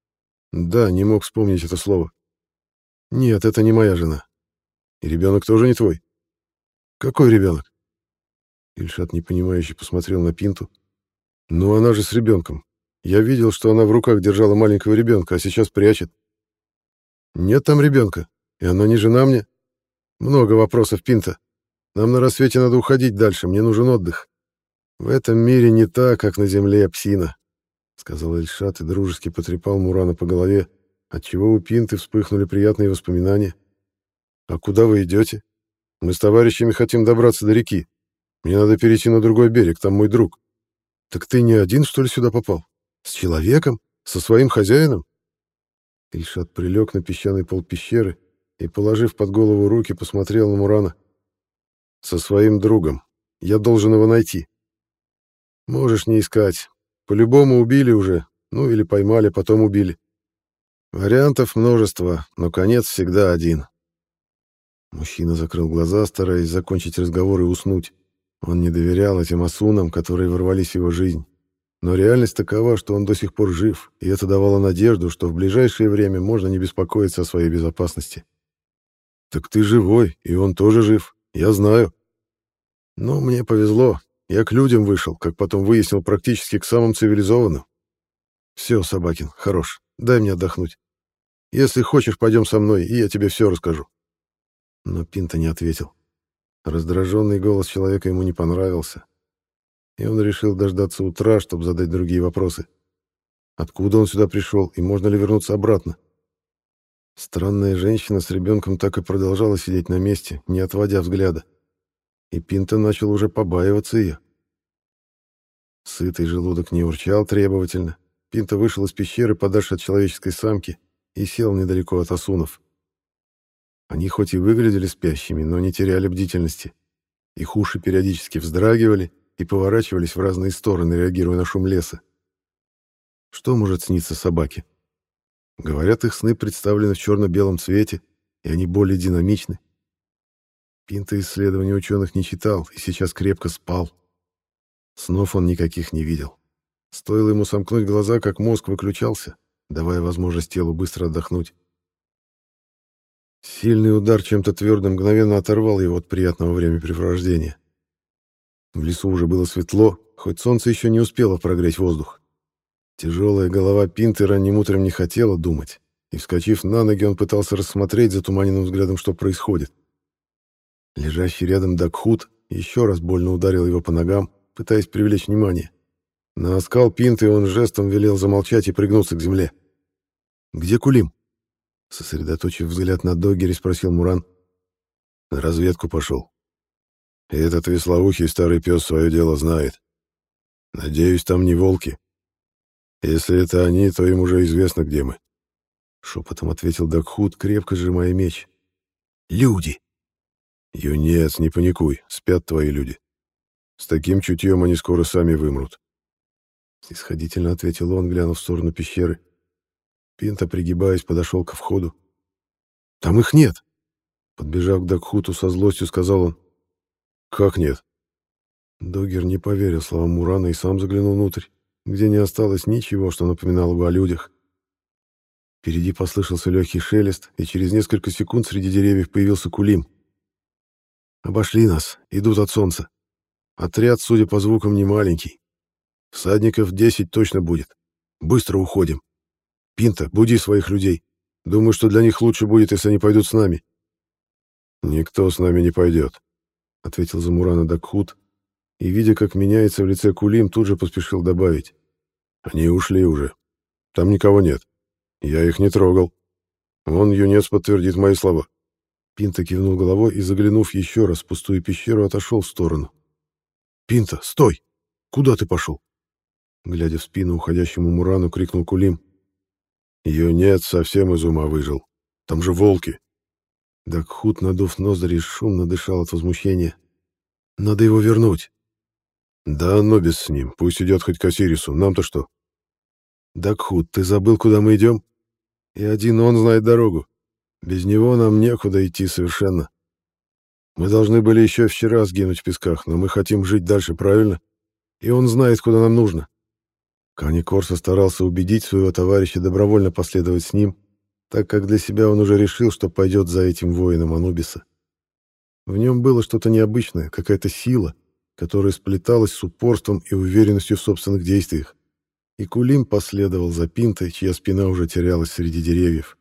«Да, не мог вспомнить это слово». «Нет, это не моя жена. И ребенок тоже не твой». «Какой ребенок?» Ильшат непонимающе посмотрел на Пинту. Ну, она же с ребенком. Я видел, что она в руках держала маленького ребенка, а сейчас прячет. Нет там ребенка, и она не жена мне. Много вопросов, Пинта. Нам на рассвете надо уходить дальше, мне нужен отдых. В этом мире не так, как на земле, псина, — сказал Эльшат и дружески потрепал Мурана по голове, отчего у Пинты вспыхнули приятные воспоминания. «А куда вы идете? Мы с товарищами хотим добраться до реки. Мне надо перейти на другой берег, там мой друг». «Так ты не один, что ли, сюда попал? С человеком? Со своим хозяином?» Ильшат прилег на песчаный пол пещеры и, положив под голову руки, посмотрел на Мурана. «Со своим другом. Я должен его найти». «Можешь не искать. По-любому убили уже. Ну, или поймали, потом убили. Вариантов множество, но конец всегда один». Мужчина закрыл глаза, стараясь закончить разговор и уснуть. Он не доверял этим асунам, которые ворвались в его жизнь. Но реальность такова, что он до сих пор жив, и это давало надежду, что в ближайшее время можно не беспокоиться о своей безопасности. «Так ты живой, и он тоже жив. Я знаю». «Ну, мне повезло. Я к людям вышел, как потом выяснил, практически к самым цивилизованным. Все, Собакин, хорош. Дай мне отдохнуть. Если хочешь, пойдем со мной, и я тебе все расскажу». Но Пинта не ответил. Раздраженный голос человека ему не понравился, и он решил дождаться утра, чтобы задать другие вопросы. Откуда он сюда пришел, и можно ли вернуться обратно? Странная женщина с ребенком так и продолжала сидеть на месте, не отводя взгляда. И Пинта начал уже побаиваться ее. Сытый желудок не урчал требовательно. Пинта вышел из пещеры подальше от человеческой самки и сел недалеко от асунов. Они хоть и выглядели спящими, но не теряли бдительности. Их уши периодически вздрагивали и поворачивались в разные стороны, реагируя на шум леса. Что может сниться собаке? Говорят, их сны представлены в черно-белом цвете, и они более динамичны. Пинта исследований ученых не читал и сейчас крепко спал. Снов он никаких не видел. Стоило ему сомкнуть глаза, как мозг выключался, давая возможность телу быстро отдохнуть. Сильный удар чем-то твердым мгновенно оторвал его от приятного времяпрепровождения. В лесу уже было светло, хоть солнце еще не успело прогреть воздух. Тяжелая голова Пинты ранним утром не хотела думать, и, вскочив на ноги, он пытался рассмотреть затуманенным взглядом, что происходит. Лежащий рядом Дакхут еще раз больно ударил его по ногам, пытаясь привлечь внимание. На оскал Пинты он жестом велел замолчать и пригнуться к земле. «Где Кулим?» Сосредоточив взгляд на Доггере, спросил Муран. «На разведку пошел. И этот веслоухий старый пес свое дело знает. Надеюсь, там не волки. Если это они, то им уже известно, где мы», — шепотом ответил Дакхут, крепко сжимая меч. «Люди!» «Юнец, не паникуй, спят твои люди. С таким чутьем они скоро сами вымрут», — снисходительно ответил он, глянув в сторону пещеры. Пинта, пригибаясь, подошел ко входу. «Там их нет!» Подбежав к Дакхуту со злостью, сказал он. «Как нет?» Доггер не поверил словам Мурана и сам заглянул внутрь, где не осталось ничего, что напоминало бы о людях. Впереди послышался легкий шелест, и через несколько секунд среди деревьев появился Кулим. «Обошли нас, идут от солнца. Отряд, судя по звукам, не маленький. Всадников десять точно будет. Быстро уходим. Пинта, буди своих людей. Думаю, что для них лучше будет, если они пойдут с нами». «Никто с нами не пойдет», — ответил за Мурана Дакхут, и, видя, как меняется в лице Кулим, тут же поспешил добавить. «Они ушли уже. Там никого нет. Я их не трогал. Вон юнец подтвердит мои слова». Пинта кивнул головой и, заглянув еще раз в пустую пещеру, отошел в сторону. «Пинта, стой! Куда ты пошел?» Глядя в спину уходящему Мурану, крикнул Кулим. «Юнец совсем из ума выжил. Там же волки!» Дакхут, надув ноздри, шумно дышал от возмущения. «Надо его вернуть». «Да Анубис с ним. Пусть идет хоть к Осирису. Нам-то что?» «Дакхут, ты забыл, куда мы идем? И один он знает дорогу. Без него нам некуда идти совершенно. Мы должны были еще вчера сгинуть в песках, но мы хотим жить дальше, правильно? И он знает, куда нам нужно». Кани Корса старался убедить своего товарища добровольно последовать с ним, так как для себя он уже решил, что пойдет за этим воином Анубиса. В нем было что-то необычное, какая-то сила, которая сплеталась с упорством и уверенностью в собственных действиях. И Кулим последовал за Пинтой, чья спина уже терялась среди деревьев.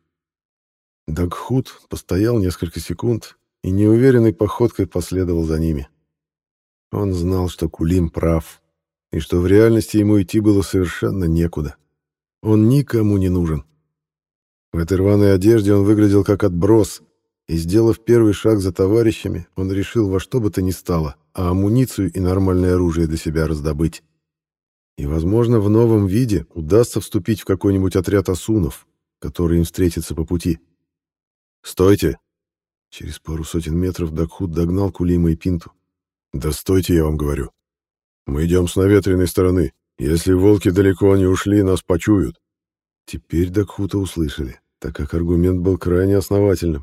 Дагхут постоял несколько секунд и неуверенной походкой последовал за ними. Он знал, что Кулим прав, и что в реальности ему идти было совершенно некуда. Он никому не нужен. В этой рваной одежде он выглядел как отброс, и, сделав первый шаг за товарищами, он решил во что бы то ни стало, а амуницию и нормальное оружие для себя раздобыть. И, возможно, в новом виде удастся вступить в какой-нибудь отряд асунов, который им встретится по пути. «Стойте!» Через пару сотен метров Дагхут догнал Кулима и Пинту. «Да стойте, я вам говорю. Мы идем с наветренной стороны. Если волки далеко не ушли, нас почуют». Теперь Дагхута услышали, так как аргумент был крайне основательным.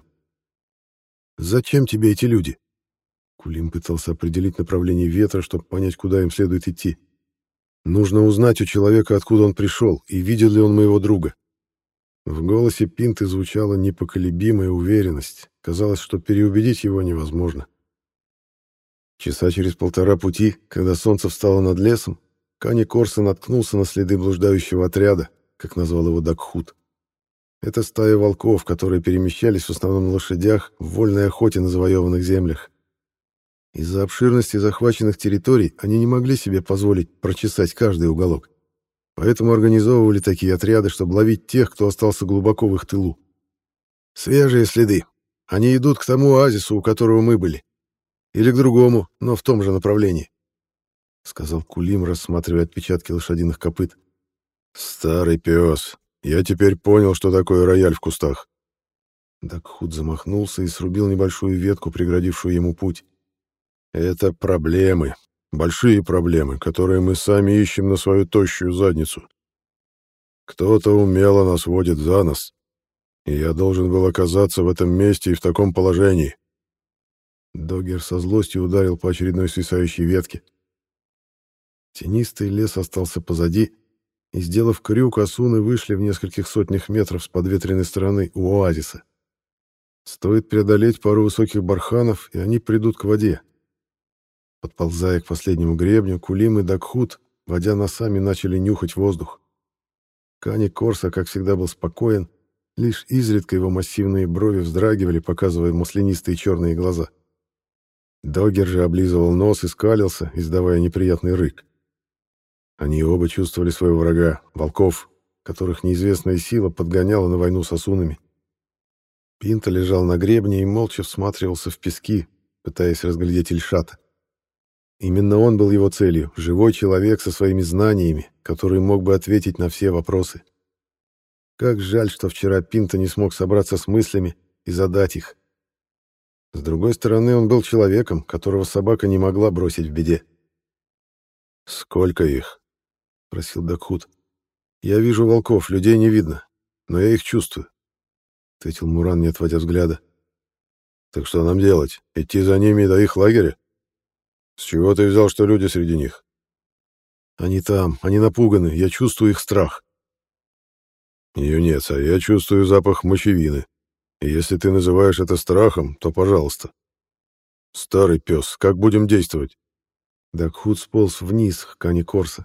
«Зачем тебе эти люди?» Кулим пытался определить направление ветра, чтобы понять, куда им следует идти. «Нужно узнать у человека, откуда он пришел, и видел ли он моего друга». В голосе Пинты звучала непоколебимая уверенность. Казалось, что переубедить его невозможно. Часа через полтора пути, когда солнце встало над лесом, Кани Корса наткнулся на следы блуждающего отряда, как назвал его Дагхут. Это стая волков, которые перемещались в основном на лошадях в вольной охоте на завоеванных землях. Из-за обширности захваченных территорий они не могли себе позволить прочесать каждый уголок. Поэтому организовывали такие отряды, чтобы ловить тех, кто остался глубоко в их тылу. «Свежие следы. Они идут к тому оазису, у которого мы были. Или к другому, но в том же направлении», — сказал Кулим, рассматривая отпечатки лошадиных копыт. «Старый пес. Я теперь понял, что такое рояль в кустах». Дагхут замахнулся и срубил небольшую ветку, преградившую ему путь. «Это проблемы. Большие проблемы, которые мы сами ищем на свою тощую задницу. Кто-то умело нас водит за нос, и я должен был оказаться в этом месте и в таком положении». Доггер со злостью ударил по очередной свисающей ветке. Тенистый лес остался позади, и, сделав крюк, асуны вышли в нескольких сотнях метров с подветренной стороны у оазиса. Стоит преодолеть пару высоких барханов, и они придут к воде. Подползая к последнему гребню, Кулим и Дагхут, водя носами, начали нюхать воздух. Кани Корса, как всегда, был спокоен, лишь изредка его массивные брови вздрагивали, показывая маслянистые черные глаза. Доггер же облизывал нос и скалился, издавая неприятный рык. Они оба чувствовали своего врага, волков, которых неизвестная сила подгоняла на войну с асунами. Пинта лежал на гребне и молча всматривался в пески, пытаясь разглядеть Ильшата. Именно он был его целью, живой человек со своими знаниями, который мог бы ответить на все вопросы. Как жаль, что вчера Пинта не смог собраться с мыслями и задать их. С другой стороны, он был человеком, которого собака не могла бросить в беде. «Сколько их?» — просил Дагхут. «Я вижу волков, людей не видно, но я их чувствую», — ответил Муран, не отводя взгляда. «Так что нам делать? Идти за ними до их лагеря? С чего ты взял, что люди среди них?» «Они там, они напуганы, я чувствую их страх». «Юнец, а я чувствую запах мочевины. И если ты называешь это страхом, то пожалуйста. Старый пес, как будем действовать?» Дагхут сполз вниз к Кани Корса.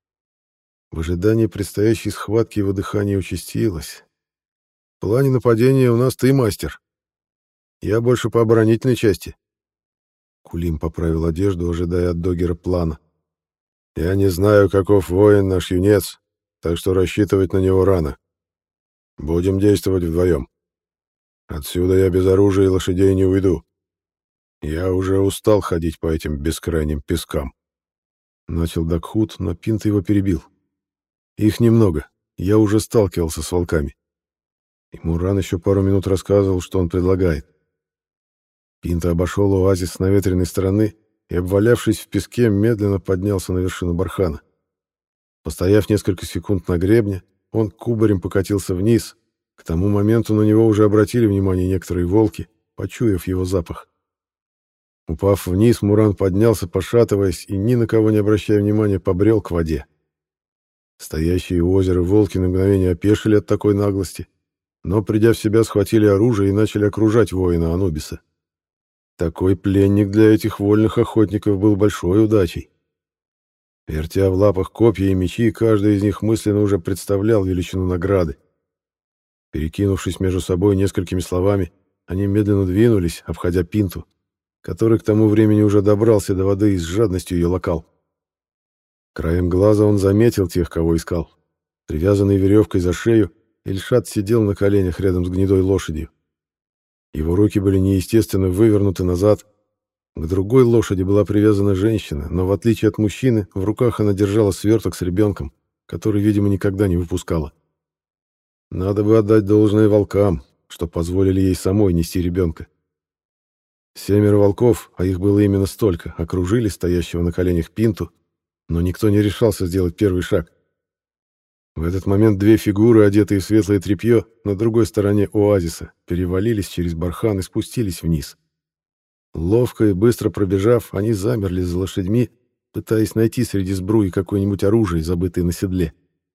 В ожидании предстоящей схватки его дыхание участилось. «В плане нападения у нас ты мастер. Я больше по оборонительной части». Кулим поправил одежду, ожидая от Доггера плана. «Я не знаю, каков воин наш юнец, так что рассчитывать на него рано. Будем действовать вдвоем. Отсюда я без оружия и лошадей не уйду. Я уже устал ходить по этим бескрайним пескам». Начал Дагхут, но Пинта его перебил. «Их немного. Я уже сталкивался с волками». И Муран еще пару минут рассказывал, что он предлагает. Пинта обошел оазис с наветренной стороны и, обвалявшись в песке, медленно поднялся на вершину бархана. Постояв несколько секунд на гребне, он кубарем покатился вниз. К тому моменту на него уже обратили внимание некоторые волки, почуяв его запах. Упав вниз, Муран поднялся, пошатываясь, и, ни на кого не обращая внимания, побрел к воде. Стоящие у озера волки на мгновение опешили от такой наглости, но, придя в себя, схватили оружие и начали окружать воина Анубиса. Такой пленник для этих вольных охотников был большой удачей. Вертя в лапах копья и мечи, каждый из них мысленно уже представлял величину награды. Перекинувшись между собой несколькими словами, они медленно двинулись, обходя Пинту, который к тому времени уже добрался до воды и с жадностью ее лакал. Краем глаза он заметил тех, кого искал. Привязанный веревкой за шею, Ильшат сидел на коленях рядом с гнедой лошадью. Его руки были неестественно вывернуты назад. К другой лошади была привязана женщина, но в отличие от мужчины, в руках она держала сверток с ребенком, который, видимо, никогда не выпускала. Надо бы отдать должное волкам, что позволили ей самой нести ребенка. Семеро волков, а их было именно столько, окружили стоящего на коленях Пинту, но никто не решался сделать первый шаг. В этот момент две фигуры, одетые в светлое тряпье, на другой стороне оазиса, перевалились через бархан и спустились вниз. Ловко и быстро пробежав, они замерли за лошадьми, пытаясь найти среди сбруи какое-нибудь оружие, забытое на седле.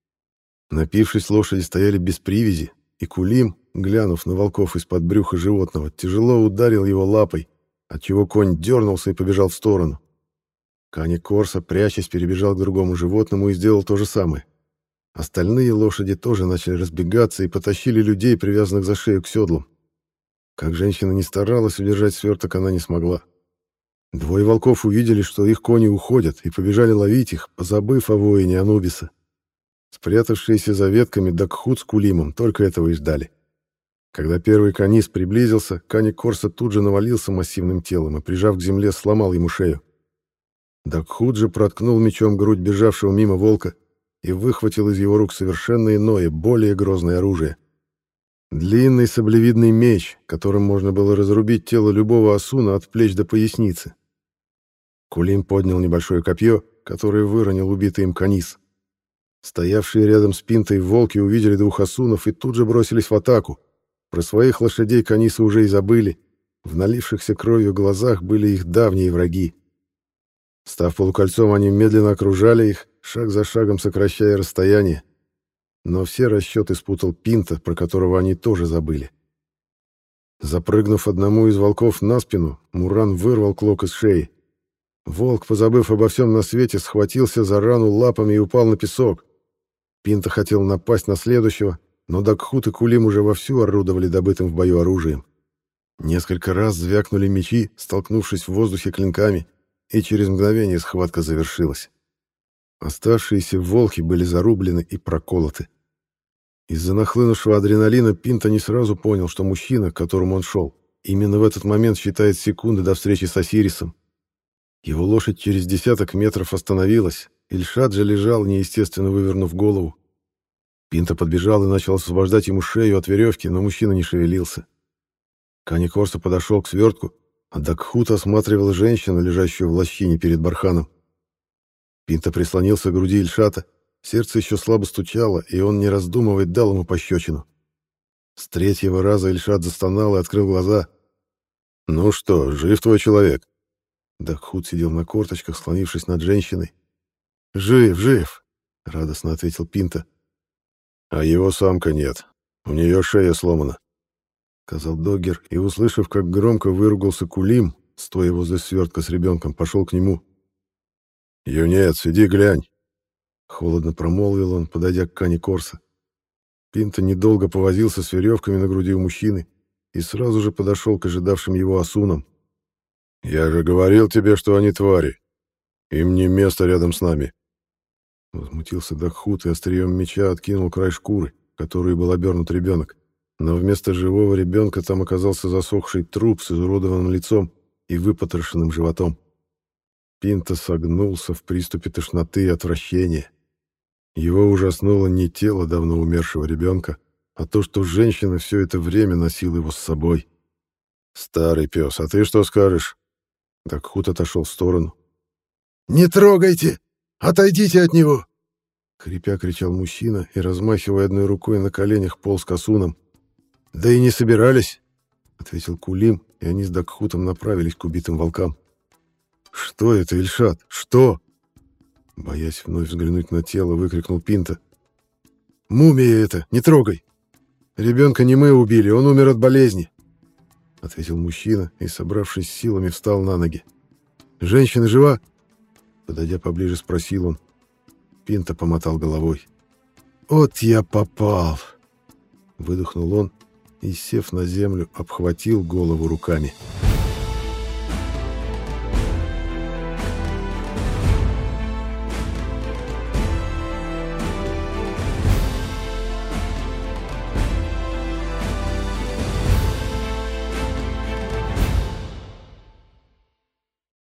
Напившись, лошади стояли без привязи, и Кулим, глянув на волков из-под брюха животного, тяжело ударил его лапой, отчего конь дернулся и побежал в сторону. Кани Корса, прячась, перебежал к другому животному и сделал то же самое. Остальные лошади тоже начали разбегаться и потащили людей, привязанных за шею к седлам. Как женщина не старалась удержать сверток, она не смогла. Двое волков увидели, что их кони уходят, и побежали ловить их, позабыв о воине Анубиса. Спрятавшиеся за ветками Дакхут с Кулимом только этого и ждали. Когда первый канис приблизился, Кани Корса тут же навалился массивным телом и, прижав к земле, сломал ему шею. Дакхут же проткнул мечом грудь бежавшего мимо волка и выхватил из его рук совершенно иное, более грозное оружие. Длинный саблевидный меч, которым можно было разрубить тело любого асуна от плеч до поясницы. Кулим поднял небольшое копье, которое выронил убитый им канис. Стоявшие рядом с Пинтой волки увидели двух асунов и тут же бросились в атаку. Про своих лошадей канисы уже и забыли. В налившихся кровью глазах были их давние враги. Став полукольцом, они медленно окружали их, шаг за шагом сокращая расстояние. Но все расчеты спутал Пинта, про которого они тоже забыли. Запрыгнув одному из волков на спину, Муран вырвал клок из шеи. Волк, позабыв обо всем на свете, схватился за рану лапами и упал на песок. Пинта хотел напасть на следующего, но Дакхут и Кулим уже вовсю орудовали добытым в бою оружием. Несколько раз звякнули мечи, столкнувшись в воздухе клинками, и через мгновение схватка завершилась. Оставшиеся волки были зарублены и проколоты. Из-за нахлынувшего адреналина Пинта не сразу понял, что мужчина, к которому он шел, именно в этот момент считает секунды до встречи с Осирисом. Его лошадь через десяток метров остановилась, Ильшат же лежал, неестественно вывернув голову. Пинта подбежал и начал освобождать ему шею от веревки, но мужчина не шевелился. Кани Корса подошел к свертку, а Дакхут осматривал женщину, лежащую в лощине перед барханом. Пинта прислонился к груди Ильшата, сердце еще слабо стучало, и он, не раздумывая, дал ему пощечину. С третьего раза Ильшат застонал и открыл глаза. «Ну что, жив твой человек?» Дакхут сидел на корточках, склонившись над женщиной. «Жив, жив!» — радостно ответил Пинта. «А его самка нет. У нее шея сломана», — сказал Доггер, и, услышав, как громко выругался Кулим, стоя возле свертка с ребенком, пошел к нему. «Юнец, иди глянь!» — холодно промолвил он, подойдя к Кани Корса. Пинта недолго повозился с веревками на груди у мужчины и сразу же подошел к ожидавшим его асунам. «Я же говорил тебе, что они твари. Им не место рядом с нами». Возмутился Дакхут и острием меча откинул край шкуры, которой был обернут ребенок. Но вместо живого ребенка там оказался засохший труп с изуродованным лицом и выпотрошенным животом. Пинта согнулся в приступе тошноты и отвращения. Его ужаснуло не тело давно умершего ребенка, а то, что женщина все это время носила его с собой. «Старый пес, а ты что скажешь?» Дакхут отошел в сторону. «Не трогайте! Отойдите от него!» Хрипя кричал мужчина и, размахивая одной рукой на коленях, полз к асунам. «Да и не собирались!» — ответил Кулим, и они с Дакхутом направились к убитым волкам. «Что это, Ильшат? Что?» Боясь вновь взглянуть на тело, выкрикнул Пинта. «Мумия это! Не трогай! Ребенка не мы убили, он умер от болезни!» — ответил мужчина и, собравшись с силами, встал на ноги. «Женщина жива?» Подойдя поближе, спросил он. Пинто помотал головой. «Вот я попал!» Выдохнул он и, сев на землю, обхватил голову руками.